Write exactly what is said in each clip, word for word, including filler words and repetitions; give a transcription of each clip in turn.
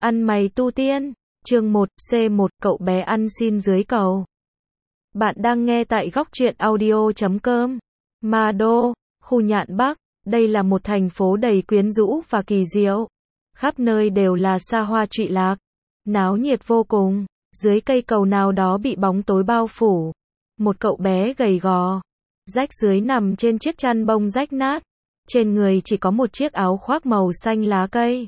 Ăn mày tu tiên, chương một, C một, cậu bé ăn xin dưới cầu. Bạn đang nghe tại góc truyện audio chấm com. Ma Đô, khu Nhạn Bắc, đây là một thành phố đầy quyến rũ và kỳ diệu. Khắp nơi đều là xa hoa trụy lạc, náo nhiệt vô cùng. Dưới cây cầu nào đó bị bóng tối bao phủ, một cậu bé gầy gò, rách rưới nằm trên chiếc chăn bông rách nát. Trên người chỉ có một chiếc áo khoác màu xanh lá cây.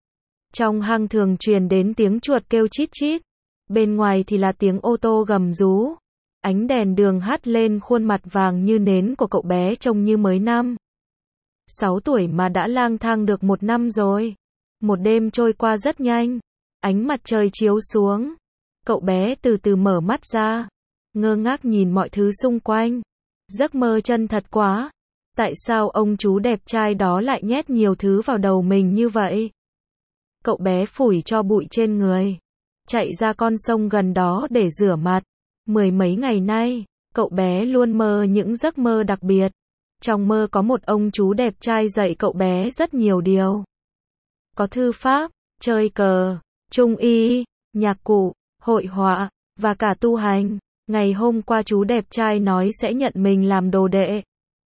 Trong hang thường truyền đến tiếng chuột kêu chít chít. Bên ngoài thì là tiếng ô tô gầm rú. Ánh đèn đường hắt lên khuôn mặt vàng như nến của cậu bé trông như mới năm. Sáu tuổi mà đã lang thang được một năm rồi. Một đêm trôi qua rất nhanh. Ánh mặt trời chiếu xuống. Cậu bé từ từ mở mắt ra. Ngơ ngác nhìn mọi thứ xung quanh. Giấc mơ chân thật quá. Tại sao ông chú đẹp trai đó lại nhét nhiều thứ vào đầu mình như vậy? Cậu bé phủi cho bụi trên người, chạy ra con sông gần đó để rửa mặt. Mười mấy ngày nay, cậu bé luôn mơ những giấc mơ đặc biệt. Trong mơ có một ông chú đẹp trai dạy cậu bé rất nhiều điều. Có thư pháp, chơi cờ, trung y, nhạc cụ, hội họa, và cả tu hành. Ngày hôm qua chú đẹp trai nói sẽ nhận mình làm đồ đệ.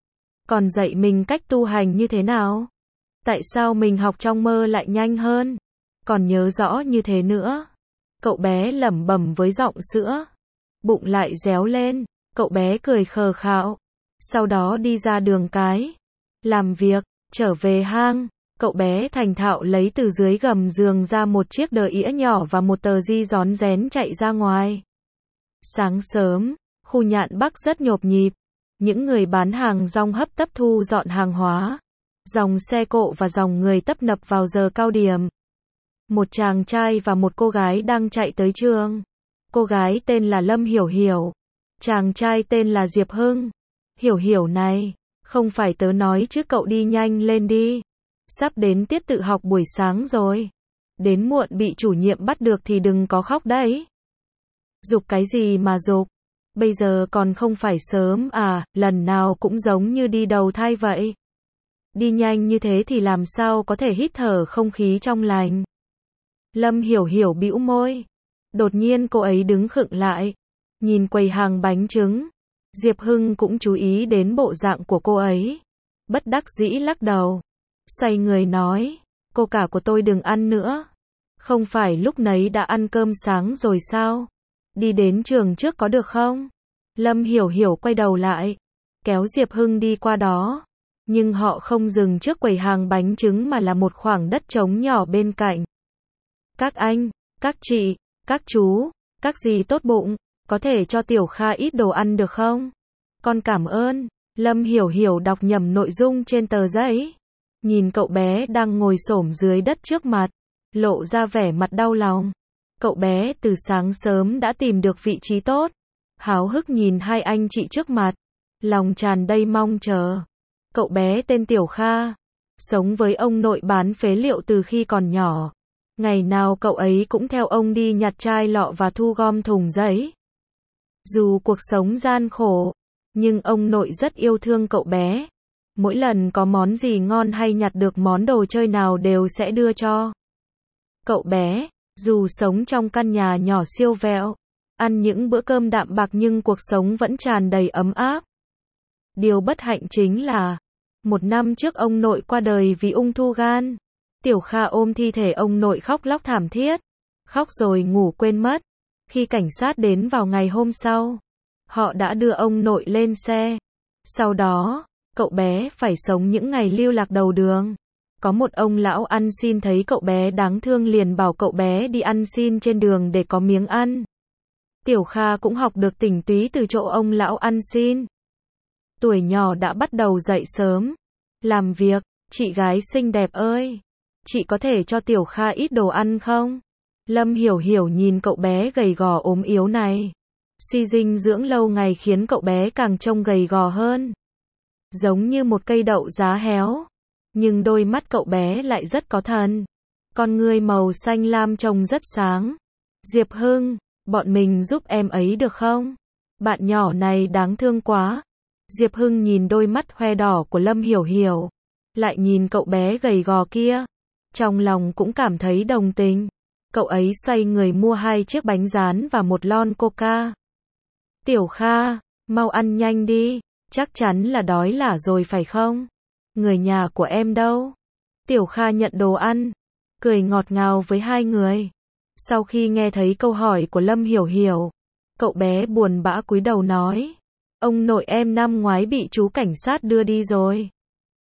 Còn dạy mình cách tu hành như thế nào? Tại sao mình học trong mơ lại nhanh hơn? Còn nhớ rõ như thế nữa. Cậu bé lẩm bẩm với giọng sữa. Bụng lại réo lên, cậu bé cười khờ khạo. Sau đó đi ra đường cái. Làm việc, trở về hang. Cậu bé thành thạo lấy từ dưới gầm giường ra một chiếc đờ ĩa nhỏ và một tờ di rón rén chạy ra ngoài. Sáng sớm, khu Nhạn Bắc rất nhộp nhịp. Những người bán hàng rong hấp tấp thu dọn hàng hóa. Dòng xe cộ và dòng người tấp nập vào giờ cao điểm. Một chàng trai và một cô gái đang chạy tới trường. Cô gái tên là Lâm Hiểu Hiểu. Chàng trai tên là Diệp Hưng. Hiểu Hiểu này, không phải tớ nói chứ cậu đi nhanh lên đi. Sắp đến tiết tự học buổi sáng rồi. Đến muộn bị chủ nhiệm bắt được thì đừng có khóc đấy. Giục cái gì mà giục? Bây giờ còn không phải sớm à, lần nào cũng giống như đi đầu thai vậy. Đi nhanh như thế thì làm sao có thể hít thở không khí trong lành. Lâm Hiểu Hiểu bĩu môi. Đột nhiên cô ấy đứng khựng lại. Nhìn quầy hàng bánh trứng. Diệp Hưng cũng chú ý đến bộ dạng của cô ấy. Bất đắc dĩ lắc đầu. Xoay người nói. Cô cả của tôi đừng ăn nữa. Không phải lúc nấy đã ăn cơm sáng rồi sao? Đi đến trường trước có được không? Lâm Hiểu Hiểu quay đầu lại. Kéo Diệp Hưng đi qua đó. Nhưng họ không dừng trước quầy hàng bánh trứng mà là một khoảng đất trống nhỏ bên cạnh. Các anh, các chị, các chú, các dì tốt bụng, có thể cho Tiểu Kha ít đồ ăn được không? Con cảm ơn. Lâm Hiểu Hiểu đọc nhầm nội dung trên tờ giấy. Nhìn cậu bé đang ngồi xổm dưới đất trước mặt, lộ ra vẻ mặt đau lòng. Cậu bé từ sáng sớm đã tìm được vị trí tốt. Háo hức nhìn hai anh chị trước mặt. Lòng tràn đầy mong chờ. Cậu bé tên Tiểu Kha. Sống với ông nội bán phế liệu từ khi còn nhỏ. Ngày nào cậu ấy cũng theo ông đi nhặt chai lọ và thu gom thùng giấy. Dù cuộc sống gian khổ, nhưng ông nội rất yêu thương cậu bé. Mỗi lần có món gì ngon hay nhặt được món đồ chơi nào đều sẽ đưa cho cậu bé. Dù sống trong căn nhà nhỏ siêu vẹo, ăn những bữa cơm đạm bạc nhưng cuộc sống vẫn tràn đầy ấm áp. Điều bất hạnh chính là, một năm trước ông nội qua đời vì ung thư gan. Tiểu Kha ôm thi thể ông nội khóc lóc thảm thiết. Khóc rồi ngủ quên mất. Khi cảnh sát đến vào ngày hôm sau, họ đã đưa ông nội lên xe. Sau đó, cậu bé phải sống những ngày lưu lạc đầu đường. Có một ông lão ăn xin thấy cậu bé đáng thương liền bảo cậu bé đi ăn xin trên đường để có miếng ăn. Tiểu Kha cũng học được tinh túy từ chỗ ông lão ăn xin. Tuổi nhỏ đã bắt đầu dậy sớm, làm việc. Chị gái xinh đẹp ơi, chị có thể cho Tiểu Kha ít đồ ăn không? Lâm Hiểu Hiểu nhìn cậu bé gầy gò ốm yếu này. Suy dinh dưỡng lâu ngày khiến cậu bé càng trông gầy gò hơn. Giống như một cây đậu giá héo. Nhưng đôi mắt cậu bé lại rất có thần. Con ngươi màu xanh lam trông rất sáng. Diệp Hưng, bọn mình giúp em ấy được không? Bạn nhỏ này đáng thương quá. Diệp Hưng nhìn đôi mắt hoe đỏ của Lâm Hiểu Hiểu. Lại nhìn cậu bé gầy gò kia. Trong lòng cũng cảm thấy đồng tình. Cậu ấy xoay người mua hai chiếc bánh rán và một lon coca. Tiểu Kha, mau ăn nhanh đi, chắc chắn là đói lả rồi phải không? Người nhà của em đâu? Tiểu Kha nhận đồ ăn, cười ngọt ngào với hai người. Sau khi nghe thấy câu hỏi của Lâm Hiểu Hiểu, cậu bé buồn bã cúi đầu nói, ông nội em năm ngoái bị chú cảnh sát đưa đi rồi.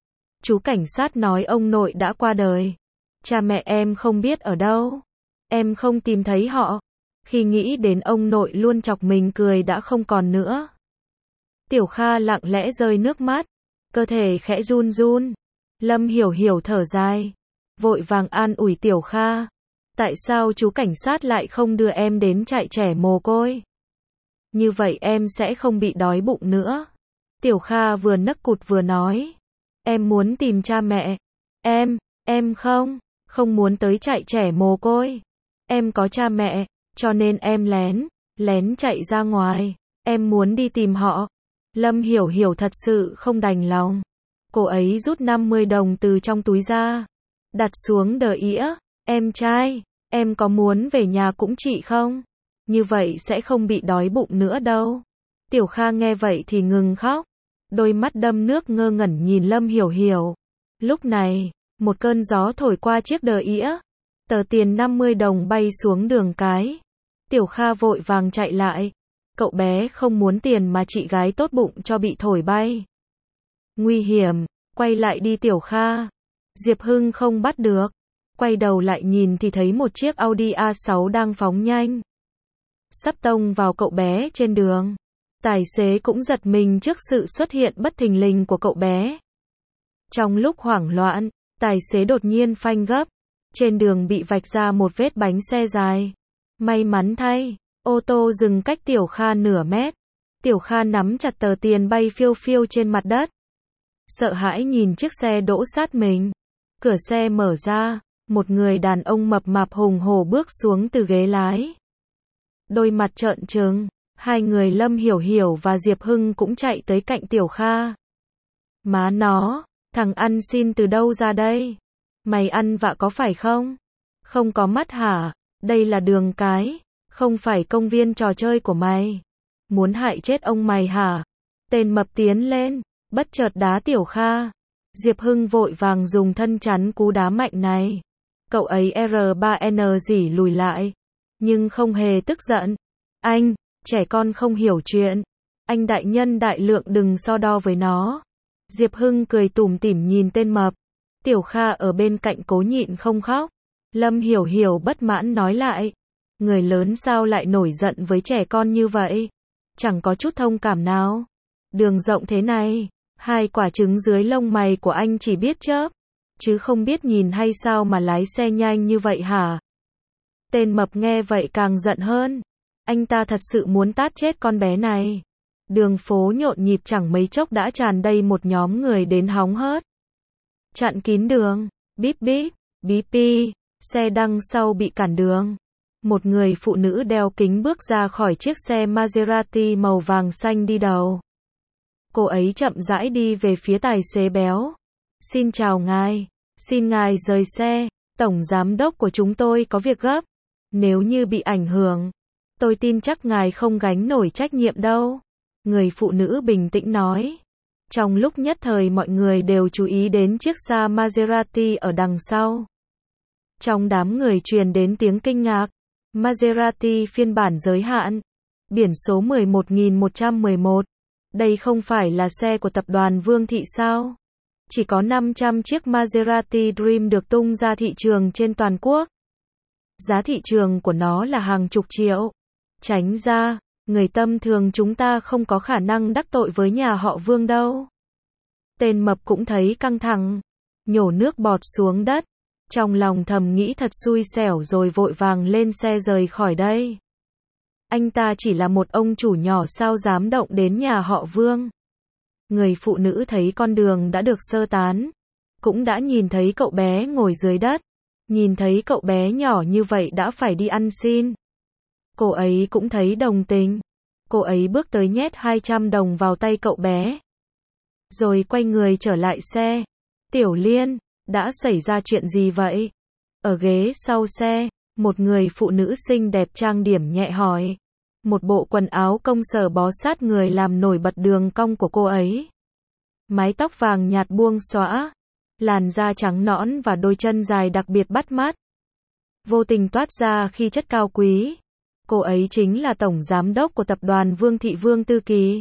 Chú cảnh sát nói ông nội đã qua đời. Cha mẹ em không biết ở đâu. Em không tìm thấy họ. Khi nghĩ đến ông nội luôn chọc mình cười đã không còn nữa. Tiểu Kha lặng lẽ rơi nước mắt, cơ thể khẽ run run. Lâm Hiểu Hiểu thở dài, vội vàng an ủi Tiểu Kha. Tại sao chú cảnh sát lại không đưa em đến trại trẻ mồ côi? Như vậy em sẽ không bị đói bụng nữa. Tiểu Kha vừa nấc cụt vừa nói. Em muốn tìm cha mẹ. Em, em không, không muốn tới trại trẻ mồ côi. Em có cha mẹ, cho nên em lén, lén chạy ra ngoài. Em muốn đi tìm họ. Lâm Hiểu Hiểu thật sự không đành lòng. Cô ấy rút năm mươi đồng từ trong túi ra, đặt xuống đờ ĩa. Em trai, em có muốn về nhà cũng chị không? Như vậy sẽ không bị đói bụng nữa đâu. Tiểu Kha nghe vậy thì ngừng khóc. Đôi mắt đâm nước ngơ ngẩn nhìn Lâm Hiểu Hiểu. Lúc này, một cơn gió thổi qua chiếc đờ ĩa. Tờ tiền năm mươi đồng bay xuống đường cái. Tiểu Kha vội vàng chạy lại. Cậu bé không muốn tiền mà chị gái tốt bụng cho bị thổi bay. Nguy hiểm, quay lại đi Tiểu Kha. Diệp Hưng không bắt được. Quay đầu lại nhìn thì thấy một chiếc Audi a sáu đang phóng nhanh. Sắp tông vào cậu bé trên đường. Tài xế cũng giật mình trước sự xuất hiện bất thình lình của cậu bé. Trong lúc hoảng loạn, tài xế đột nhiên phanh gấp. Trên đường bị vạch ra một vết bánh xe dài. May mắn thay, ô tô dừng cách Tiểu Kha nửa mét. Tiểu Kha nắm chặt tờ tiền bay phiêu phiêu trên mặt đất. Sợ hãi nhìn chiếc xe đỗ sát mình. Cửa xe mở ra, một người đàn ông mập mạp hùng hổ bước xuống từ ghế lái. Đôi mặt trợn trừng, hai người Lâm Hiểu Hiểu và Diệp Hưng cũng chạy tới cạnh Tiểu Kha. Má nó, thằng ăn xin từ đâu ra đây? Mày ăn vạ có phải không? Không có mắt hả? Đây là đường cái, không phải công viên trò chơi của mày. Muốn hại chết ông mày hả? Tên mập tiến lên, bất chợt đá Tiểu Kha. Diệp Hưng vội vàng dùng thân chắn cú đá mạnh này. Cậu ấy R ba N rỉ lùi lại, nhưng không hề tức giận. Anh, trẻ con không hiểu chuyện. Anh đại nhân đại lượng đừng so đo với nó. Diệp Hưng cười tủm tỉm nhìn tên mập. Tiểu Kha ở bên cạnh cố nhịn không khóc. Lâm Hiểu Hiểu bất mãn nói lại. Người lớn sao lại nổi giận với trẻ con như vậy? Chẳng có chút thông cảm nào. Đường rộng thế này, hai quả trứng dưới lông mày của anh chỉ biết chớp, chứ không biết nhìn hay sao mà lái xe nhanh như vậy hả? Tên mập nghe vậy càng giận hơn. Anh ta thật sự muốn tát chết con bé này. Đường phố nhộn nhịp chẳng mấy chốc đã tràn đầy một nhóm người đến hóng hớt. Chặn kín đường, bíp bíp, bí pi, xe đằng sau bị cản đường. Một người phụ nữ đeo kính bước ra khỏi chiếc xe Maserati màu vàng xanh đi đầu. Cô ấy chậm rãi đi về phía tài xế béo. Xin chào ngài, xin ngài rời xe, tổng giám đốc của chúng tôi có việc gấp. Nếu như bị ảnh hưởng, tôi tin chắc ngài không gánh nổi trách nhiệm đâu. Người phụ nữ bình tĩnh nói. Trong lúc nhất thời mọi người đều chú ý đến chiếc xe Maserati ở đằng sau. Trong đám người truyền đến tiếng kinh ngạc. Maserati phiên bản giới hạn. Biển số mười một nghìn một trăm mười một. Đây không phải là xe của tập đoàn Vương Thị sao? Chỉ có năm trăm chiếc Maserati Dream được tung ra thị trường trên toàn quốc. Giá thị trường của nó là hàng chục triệu. Tránh ra, người tâm thường chúng ta không có khả năng đắc tội với nhà họ Vương đâu. Tên mập cũng thấy căng thẳng, nhổ nước bọt xuống đất. Trong lòng thầm nghĩ thật xui xẻo rồi vội vàng lên xe rời khỏi đây. Anh ta chỉ là một ông chủ nhỏ sao dám động đến nhà họ Vương. Người phụ nữ thấy con đường đã được sơ tán. Cũng đã nhìn thấy cậu bé ngồi dưới đất. Nhìn thấy cậu bé nhỏ như vậy đã phải đi ăn xin. Cô ấy cũng thấy đồng tình. Cô ấy bước tới nhét hai trăm đồng vào tay cậu bé. Rồi quay người trở lại xe. Tiểu Liên, đã xảy ra chuyện gì vậy? Ở ghế sau xe, Một người phụ nữ xinh đẹp trang điểm nhẹ hỏi. Một bộ quần áo công sở bó sát người làm nổi bật đường cong của cô ấy. Mái tóc vàng nhạt buông xõa, làn da trắng nõn và đôi chân dài đặc biệt bắt mắt. Vô tình toát ra khí chất cao quý. Cô ấy chính là tổng giám đốc của tập đoàn Vương Thị Vương Tư Kỳ.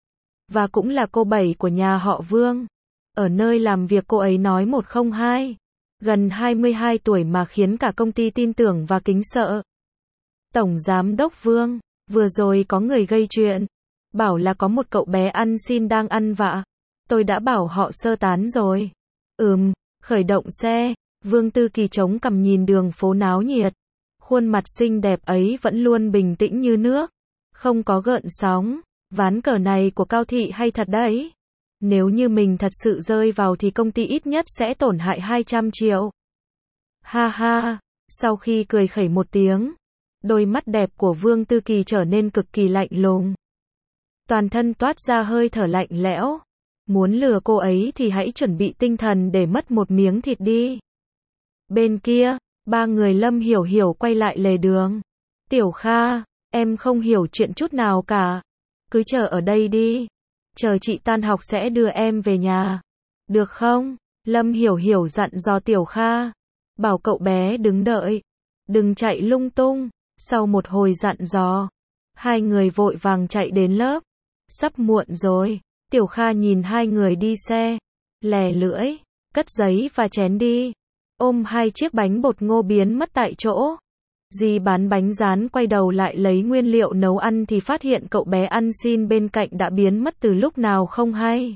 Và cũng là cô bảy của nhà họ Vương. Ở nơi làm việc cô ấy nói một không hai. Gần hai mươi hai tuổi mà khiến cả công ty tin tưởng và kính sợ. Tổng giám đốc Vương, vừa rồi có người gây chuyện. Bảo là có một cậu bé ăn xin đang ăn vạ. Tôi đã bảo họ sơ tán rồi. Ừm, khởi động xe. Vương Tư Kỳ chống cằm nhìn đường phố náo nhiệt. Khuôn mặt xinh đẹp ấy vẫn luôn bình tĩnh như nước. Không có gợn sóng. Ván cờ này của Cao Thị hay thật đấy. Nếu như mình thật sự rơi vào thì công ty ít nhất sẽ tổn hại hai trăm triệu. Ha ha, sau khi cười khẩy một tiếng, đôi mắt đẹp của Vương Tư Kỳ trở nên cực kỳ lạnh lùng. Toàn thân toát ra hơi thở lạnh lẽo. Muốn lừa cô ấy thì hãy chuẩn bị tinh thần để mất một miếng thịt đi. Bên kia, ba người Lâm Hiểu Hiểu quay lại lề đường. Tiểu Kha, em không hiểu chuyện chút nào cả. Cứ chờ ở đây đi. Chờ chị tan học sẽ đưa em về nhà. Được không? Lâm Hiểu Hiểu dặn dò Tiểu Kha. Bảo cậu bé đứng đợi. Đừng chạy lung tung. Sau một hồi dặn dò, hai người vội vàng chạy đến lớp. Sắp muộn rồi. Tiểu Kha nhìn hai người đi xe. Lè lưỡi. Cất giấy và chén đi. Ôm hai chiếc bánh bột ngô biến mất tại chỗ. Dì bán bánh rán quay đầu lại lấy nguyên liệu nấu ăn thì phát hiện cậu bé ăn xin bên cạnh đã biến mất từ lúc nào không hay.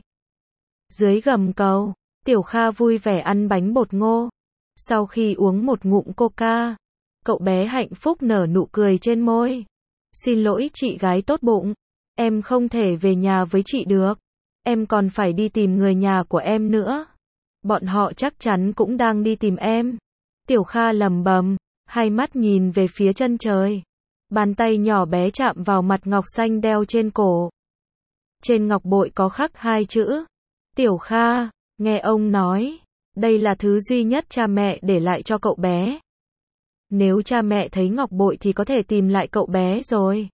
Dưới gầm cầu, Tiểu Kha vui vẻ ăn bánh bột ngô. Sau khi uống một ngụm coca, cậu bé hạnh phúc nở nụ cười trên môi. Xin lỗi chị gái tốt bụng, em không thể về nhà với chị được. Em còn phải đi tìm người nhà của em nữa. Bọn họ chắc chắn cũng đang đi tìm em. Tiểu Kha lầm bầm, hai mắt nhìn về phía chân trời. Bàn tay nhỏ bé chạm vào mặt ngọc xanh đeo trên cổ. Trên ngọc bội có khắc hai chữ. Tiểu Kha, nghe ông nói, đây là thứ duy nhất cha mẹ để lại cho cậu bé. Nếu cha mẹ thấy ngọc bội thì có thể tìm lại cậu bé rồi.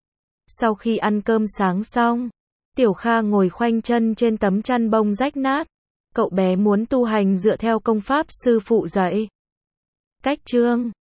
Sau khi ăn cơm sáng xong, Tiểu Kha ngồi khoanh chân trên tấm chăn bông rách nát. Cậu bé muốn tu hành dựa theo công pháp sư phụ dạy. Cách chương